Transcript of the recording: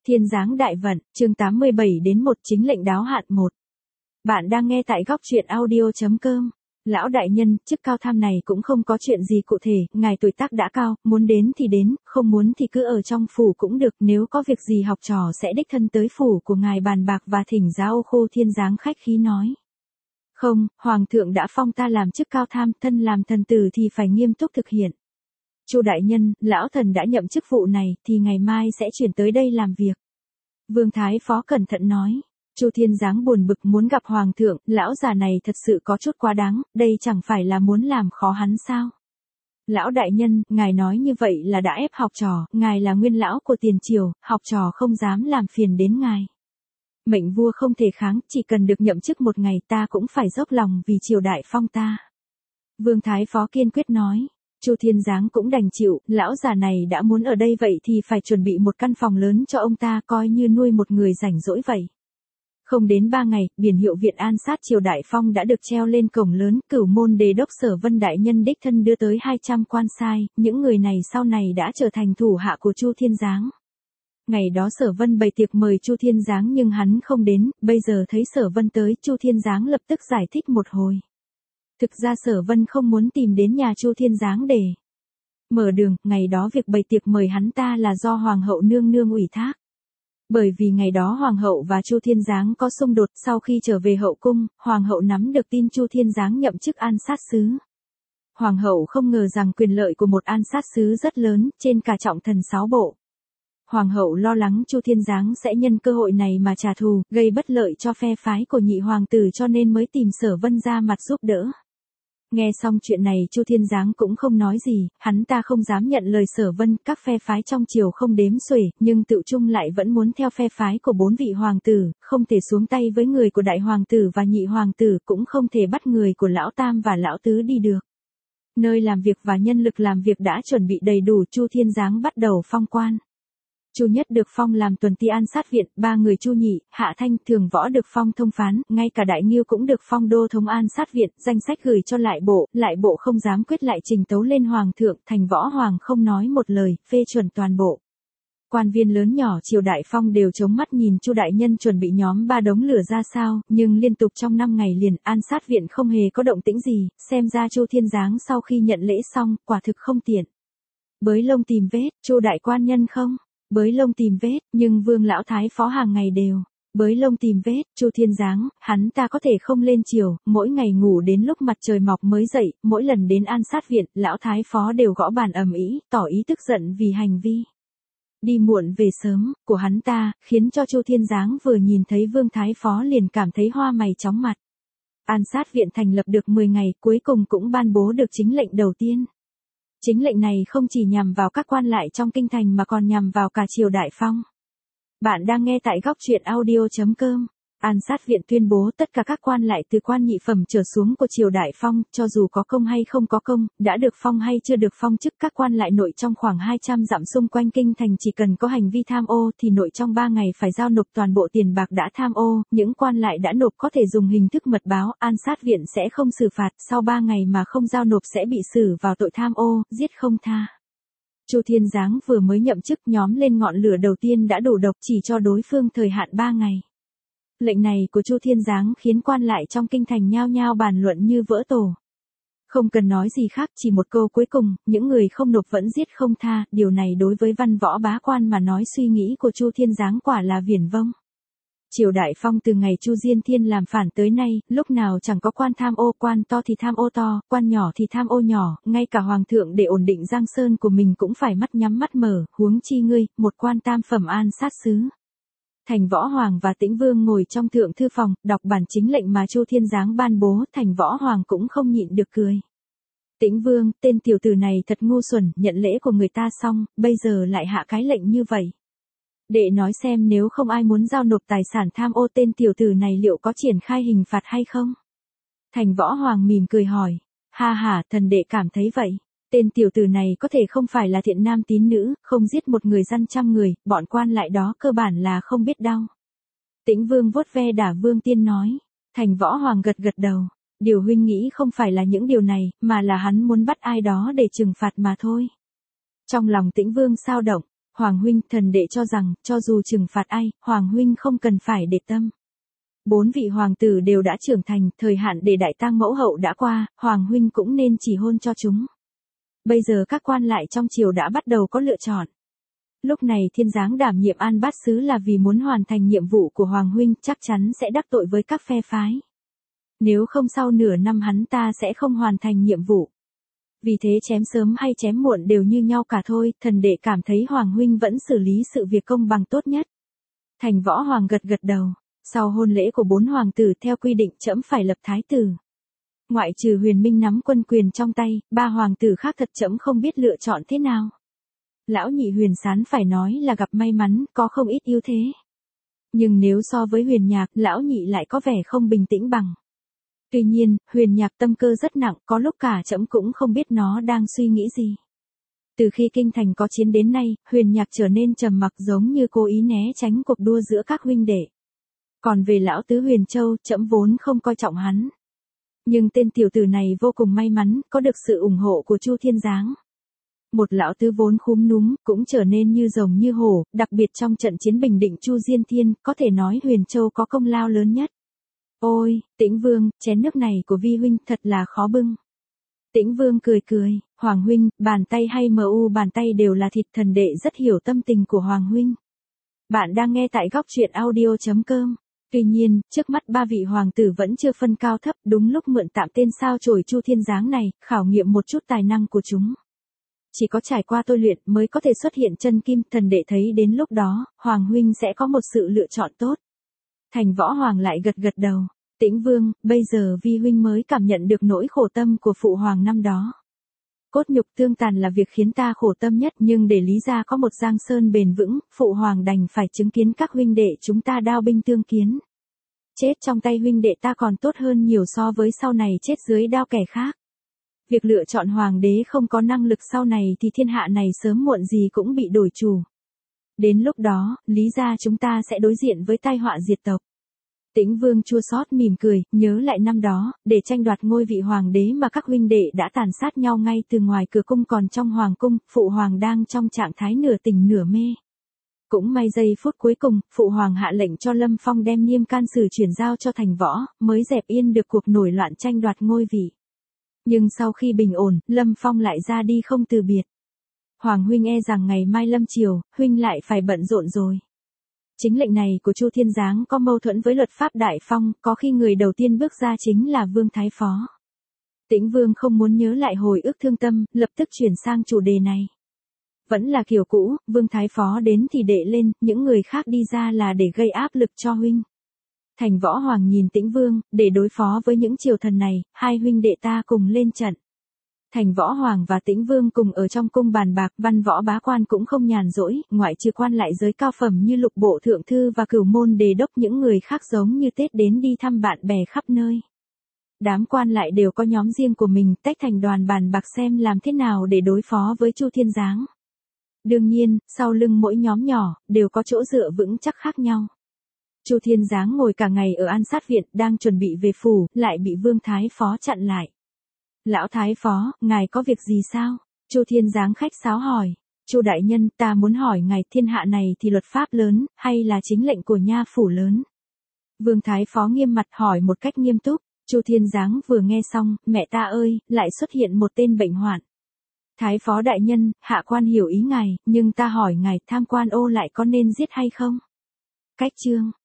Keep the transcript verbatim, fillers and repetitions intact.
Thiên giáng đại vận, chương tám mươi bảy đến một chính lệnh đáo hạn một. Bạn đang nghe tại góc truyện audio chấm com. Lão đại nhân, chức cao tham này cũng không có chuyện gì cụ thể, ngài tuổi tác đã cao, muốn đến thì đến, không muốn thì cứ ở trong phủ cũng được, nếu có việc gì học trò sẽ đích thân tới phủ của ngài bàn bạc và thỉnh giáo. Khô Thiên giáng khách khí nói. Không, Hoàng thượng đã phong ta làm chức cao tham, thân làm thần tử thì phải nghiêm túc thực hiện. Chu đại nhân, lão thần đã nhậm chức vụ này, thì ngày mai sẽ chuyển tới đây làm việc. Vương Thái Phó cẩn thận nói. Chu Thiên giáng buồn bực muốn gặp Hoàng thượng, lão già này thật sự có chút quá đáng, đây chẳng phải là muốn làm khó hắn sao? Lão đại nhân, ngài nói như vậy là đã ép học trò, ngài là nguyên lão của tiền triều, học trò không dám làm phiền đến ngài. Mệnh vua không thể kháng, chỉ cần được nhậm chức một ngày ta cũng phải dốc lòng vì triều đại phong ta. Vương Thái Phó kiên quyết nói. Chu Thiên giáng cũng đành chịu, lão già này đã muốn ở đây vậy thì phải chuẩn bị một căn phòng lớn cho ông ta coi như nuôi một người rảnh rỗi vậy. Không đến ba ngày, biển hiệu Viện An sát triều đại phong đã được treo lên cổng lớn, Cửu môn đề đốc Sở Vân đại nhân đích thân đưa tới hai trăm quan sai, những người này sau này đã trở thành thủ hạ của Chu Thiên giáng. Ngày đó Sở Vân bày tiệc mời Chu Thiên giáng nhưng hắn không đến, bây giờ thấy Sở Vân tới, Chu Thiên giáng lập tức giải thích một hồi. Thực ra Sở Vân không muốn tìm đến nhà Chu Thiên giáng để mở đường, ngày đó việc bày tiệc mời hắn ta là do Hoàng hậu nương nương ủy thác. Bởi vì ngày đó Hoàng hậu và Chu Thiên giáng có xung đột, sau khi trở về hậu cung, Hoàng hậu nắm được tin Chu Thiên giáng nhậm chức an sát sứ. Hoàng hậu không ngờ rằng quyền lợi của một an sát sứ rất lớn, trên cả trọng thần sáu bộ. Hoàng hậu lo lắng Chu Thiên giáng sẽ nhân cơ hội này mà trả thù, gây bất lợi cho phe phái của nhị hoàng tử cho nên mới tìm Sở Vân ra mặt giúp đỡ. Nghe xong chuyện này Chu Thiên giáng cũng không nói gì, hắn ta không dám nhận lời Sở Vân, các phe phái trong triều không đếm xuể, nhưng tự chung lại vẫn muốn theo phe phái của bốn vị hoàng tử, không thể xuống tay với người của đại hoàng tử và nhị hoàng tử, cũng không thể bắt người của lão tam và lão tứ đi được. Nơi làm việc và nhân lực làm việc đã chuẩn bị đầy đủ, Chu Thiên giáng bắt đầu phong quan. Chu Nhất được phong làm tuần ti an sát viện, ba người Chu Nhị, Hạ Thanh, Thường Võ được phong thông phán, ngay cả Đại Ngưu cũng được phong đô thống an sát viện, danh sách gửi cho lại bộ, lại bộ không dám quyết lại trình tấu lên Hoàng thượng, Thành Võ Hoàng không nói một lời, phê chuẩn toàn bộ. Quan viên lớn nhỏ triều đại phong đều chống mắt nhìn Chu đại nhân chuẩn bị nhóm ba đống lửa ra sao, nhưng liên tục trong năm ngày liền, an sát viện không hề có động tĩnh gì, xem ra Chu Thiên giáng sau khi nhận lễ xong, quả thực không tiện. Bới lông tìm vết, Chu đại quan nhân không? Bới lông tìm vết, nhưng Vương lão thái phó hàng ngày đều bới lông tìm vết. Chu Thiên giáng, hắn ta có thể không lên chiều, mỗi ngày ngủ đến lúc mặt trời mọc mới dậy, mỗi lần đến an sát viện, lão thái phó đều gõ bàn ầm ĩ, tỏ ý tức giận vì hành vi đi muộn về sớm của hắn ta, khiến cho Chu Thiên giáng vừa nhìn thấy Vương thái phó liền cảm thấy hoa mày chóng mặt. An sát viện thành lập được mười ngày, cuối cùng cũng ban bố được chính lệnh đầu tiên. Chính lệnh này không chỉ nhằm vào các quan lại trong kinh thành mà còn nhằm vào cả triều đại phong. Bạn đang nghe tại góc truyện audio chấm com. An sát viện tuyên bố tất cả các quan lại từ quan nhị phẩm trở xuống của triều đại phong, cho dù có công hay không có công, đã được phong hay chưa được phong chức, các quan lại nội trong khoảng hai trăm dặm xung quanh kinh thành chỉ cần có hành vi tham ô thì nội trong ba ngày phải giao nộp toàn bộ tiền bạc đã tham ô, những quan lại đã nộp có thể dùng hình thức mật báo, an sát viện sẽ không xử phạt, sau ba ngày mà không giao nộp sẽ bị xử vào tội tham ô, giết không tha. Chu Thiên giáng vừa mới nhậm chức, nhóm lên ngọn lửa đầu tiên đã đủ độc, chỉ cho đối phương thời hạn ba ngày. Lệnh này của Chu Thiên giáng khiến quan lại trong kinh thành nhao nhao bàn luận như vỡ tổ. Không cần nói gì khác, chỉ một câu cuối cùng, những người không nộp vẫn giết không tha, điều này đối với văn võ bá quan mà nói suy nghĩ của Chu Thiên giáng quả là viển vông. Triều đại phong từ ngày Chu Diên Thiên làm phản tới nay, lúc nào chẳng có quan tham ô, quan to thì tham ô to, quan nhỏ thì tham ô nhỏ, ngay cả hoàng thượng để ổn định giang sơn của mình cũng phải mắt nhắm mắt mở, huống chi ngươi, một quan tam phẩm an sát sứ. Thành Võ Hoàng và Tĩnh Vương ngồi trong thượng thư phòng, đọc bản chính lệnh mà Chu Thiên giáng ban bố, Thành Võ Hoàng cũng không nhịn được cười. Tĩnh Vương, tên tiểu tử này thật ngu xuẩn, nhận lễ của người ta xong, bây giờ lại hạ cái lệnh như vậy. Đệ nói xem nếu không ai muốn giao nộp tài sản tham ô tên tiểu tử này liệu có triển khai hình phạt hay không? Thành Võ Hoàng mỉm cười hỏi. Ha ha, thần đệ cảm thấy vậy. Tên tiểu tử này có thể không phải là thiện nam tín nữ, không giết một người dân trăm người, bọn quan lại đó cơ bản là không biết đau. Tĩnh Vương vuốt ve Đả Vương Tiên nói. Thành Võ Hoàng gật gật đầu. Điều huynh nghĩ không phải là những điều này, mà là hắn muốn bắt ai đó để trừng phạt mà thôi. Trong lòng Tĩnh Vương sao động. Hoàng huynh, thần đệ cho rằng, cho dù trừng phạt ai, Hoàng huynh không cần phải để tâm. Bốn vị hoàng tử đều đã trưởng thành, thời hạn để đại tang mẫu hậu đã qua, Hoàng huynh cũng nên chỉ hôn cho chúng. Bây giờ các quan lại trong triều đã bắt đầu có lựa chọn. Lúc này Thiên Giáng đảm nhiệm An Bát Sứ là vì muốn hoàn thành nhiệm vụ của Hoàng huynh, chắc chắn sẽ đắc tội với các phe phái. Nếu không sau nửa năm hắn ta sẽ không hoàn thành nhiệm vụ. Vì thế chém sớm hay chém muộn đều như nhau cả thôi, thần đệ cảm thấy Hoàng huynh vẫn xử lý sự việc công bằng tốt nhất. Thành Võ Hoàng gật gật đầu. Sau hôn lễ của bốn hoàng tử theo quy định trẫm phải lập thái tử. Ngoại trừ Huyền Minh nắm quân quyền trong tay, ba hoàng tử khác thật trẫm không biết lựa chọn thế nào. Lão nhị Huyền Sán phải nói là gặp may mắn, có không ít ưu thế. Nhưng nếu so với Huyền Nhạc, lão nhị lại có vẻ không bình tĩnh bằng. Tuy nhiên, Huyền Nhạc tâm cơ rất nặng, có lúc cả trẫm cũng không biết nó đang suy nghĩ gì. Từ khi kinh thành có chiến đến nay, Huyền Nhạc trở nên trầm mặc giống như cố ý né tránh cuộc đua giữa các huynh đệ. Còn về lão tứ Huyền Châu, trẫm vốn không coi trọng hắn. Nhưng tên tiểu tử này vô cùng may mắn, có được sự ủng hộ của Chu Thiên Giáng. Một lão tứ vốn khúm núm, cũng trở nên như rồng như hổ, đặc biệt trong trận chiến bình định Chu Diên Thiên, có thể nói Huyền Châu có công lao lớn nhất. Ôi, Tĩnh Vương, chén nước này của vi huynh thật là khó bưng. Tĩnh Vương cười cười, Hoàng huynh, bàn tay hay mu bàn tay đều là thịt, thần đệ rất hiểu tâm tình của Hoàng huynh. Bạn đang nghe tại góc truyện audio chấm com. Tuy nhiên, trước mắt ba vị hoàng tử vẫn chưa phân cao thấp, đúng lúc mượn tạm tên sao chổi Chu Thiên Giáng này, khảo nghiệm một chút tài năng của chúng. Chỉ có trải qua tôi luyện mới có thể xuất hiện chân kim, thần đệ thấy đến lúc đó, Hoàng huynh sẽ có một sự lựa chọn tốt. Thành Võ Hoàng lại gật gật đầu. Tĩnh Vương, bây giờ vi huynh mới cảm nhận được nỗi khổ tâm của phụ hoàng năm đó. Cốt nhục tương tàn là việc khiến ta khổ tâm nhất, nhưng để lý ra có một giang sơn bền vững, phụ hoàng đành phải chứng kiến các huynh đệ chúng ta đao binh tương kiến. Chết trong tay huynh đệ ta còn tốt hơn nhiều so với sau này chết dưới đao kẻ khác. Việc lựa chọn hoàng đế không có năng lực sau này thì thiên hạ này sớm muộn gì cũng bị đổi chủ. Đến lúc đó, lý ra chúng ta sẽ đối diện với tai họa diệt tộc. Tĩnh Vương chua xót mỉm cười, nhớ lại năm đó, để tranh đoạt ngôi vị hoàng đế mà các huynh đệ đã tàn sát nhau ngay từ ngoài cửa cung, còn trong hoàng cung, phụ hoàng đang trong trạng thái nửa tỉnh nửa mê. Cũng may giây phút cuối cùng, phụ hoàng hạ lệnh cho Lâm Phong đem Niêm Can Sử chuyển giao cho Thành Võ, mới dẹp yên được cuộc nổi loạn tranh đoạt ngôi vị. Nhưng sau khi bình ổn, Lâm Phong lại ra đi không từ biệt. Hoàng huynh e rằng ngày mai lâm chiều, huynh lại phải bận rộn rồi. Chính lệnh này của Chu Thiên Giáng có mâu thuẫn với luật pháp Đại Phong, có khi người đầu tiên bước ra chính là Vương Thái Phó. Tĩnh Vương không muốn nhớ lại hồi ức thương tâm, lập tức chuyển sang chủ đề này. Vẫn là kiểu cũ, Vương Thái Phó đến thì đệ lên, những người khác đi ra là để gây áp lực cho huynh. Thành Võ Hoàng nhìn Tĩnh Vương, để đối phó với những triều thần này, hai huynh đệ ta cùng lên trận. Thành Võ Hoàng và Tĩnh Vương cùng ở trong cung bàn bạc, văn võ bá quan cũng không nhàn rỗi, ngoại trừ quan lại giới cao phẩm như Lục Bộ Thượng Thư và Cửu Môn Đề Đốc, những người khác giống như Tết đến đi thăm bạn bè khắp nơi. Đám quan lại đều có nhóm riêng của mình, tách thành đoàn bàn bạc xem làm thế nào để đối phó với Chu Thiên Giáng. Đương nhiên, sau lưng mỗi nhóm nhỏ, đều có chỗ dựa vững chắc khác nhau. Chu Thiên Giáng ngồi cả ngày ở An Sát Viện, đang chuẩn bị về phủ, lại bị Vương Thái Phó chặn lại. Lão Thái Phó, ngài có việc gì sao? Chu Thiên Giáng khách sáo hỏi. Chu đại nhân, ta muốn hỏi ngài, thiên hạ này thì luật pháp lớn, hay là chính lệnh của nha phủ lớn? Vương Thái Phó nghiêm mặt hỏi một cách nghiêm túc. Chu Thiên Giáng vừa nghe xong, mẹ ta ơi, lại xuất hiện một tên bệnh hoạn. Thái Phó đại nhân, hạ quan hiểu ý ngài, nhưng ta hỏi ngài, tham quan ô lại có nên giết hay không? Cách chương.